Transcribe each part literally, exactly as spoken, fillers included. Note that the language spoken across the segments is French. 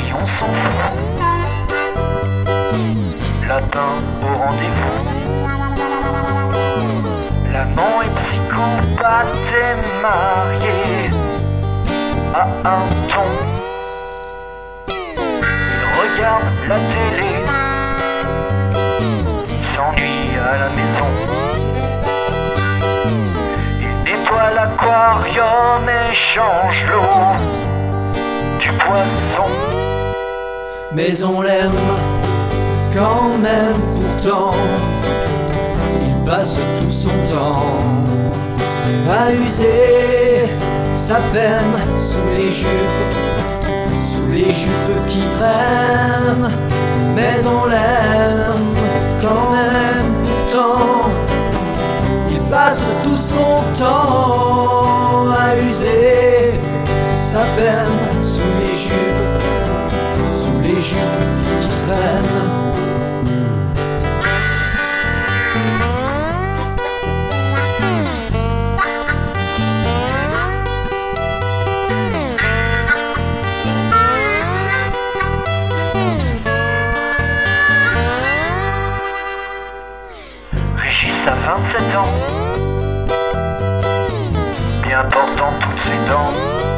si on s'en fout. Latin au rendez-vous. L'amant est psychopathe et marié à un ton. Il regarde la télé, s'ennuie à la maison. Il nettoie l'aquarium et change l'eau du poisson. Mais on l'aime quand même pourtant. Il passe tout son temps à user sa peine sous les jupes, sous les jupes qui traînent. Mais on l'aime quand même pourtant. Il passe tout son temps à user sa peine sous les jupes, sous les jupes qui traînent. Régis a vingt-sept ans, bien portant toutes ses dents,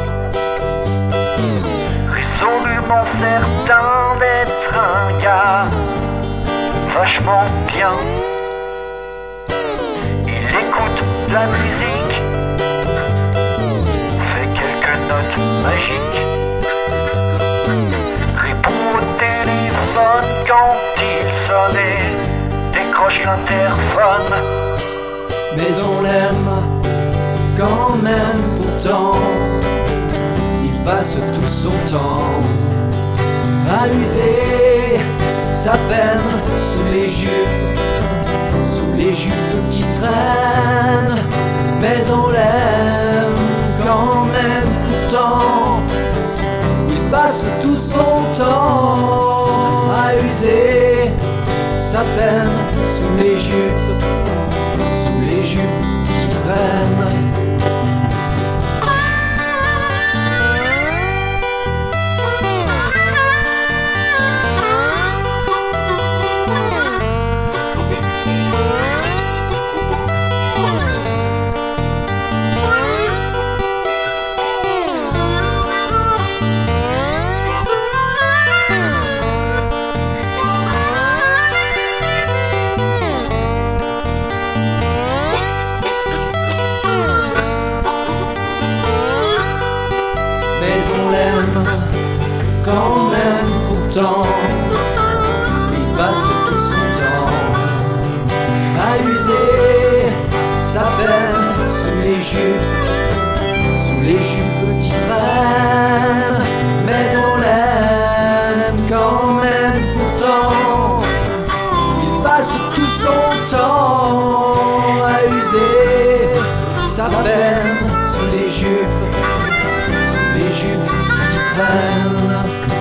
résolument certain d'être un gars vachement bien. Il écoute de la musique, fait quelques notes magiques, répond au téléphone quand il sonne et décroche l'interphone. Mais on l'aime quand même pourtant. Il passe tout son temps à user sa peine sous les jupes, sous les jupes qui traînent. Mais on l'aime quand même pourtant. Il passe tout son temps à user sa peine sous les jupes, sous les jupes qui traînent. Mais on l'aime quand même pourtant. Il passe tout son temps à user sa peine sous les jupes, sous les jupes qui traînent. Mais on l'aime quand même pourtant. Il passe tout son temps à user sa peine sous les jupes, les jupes qui traînent.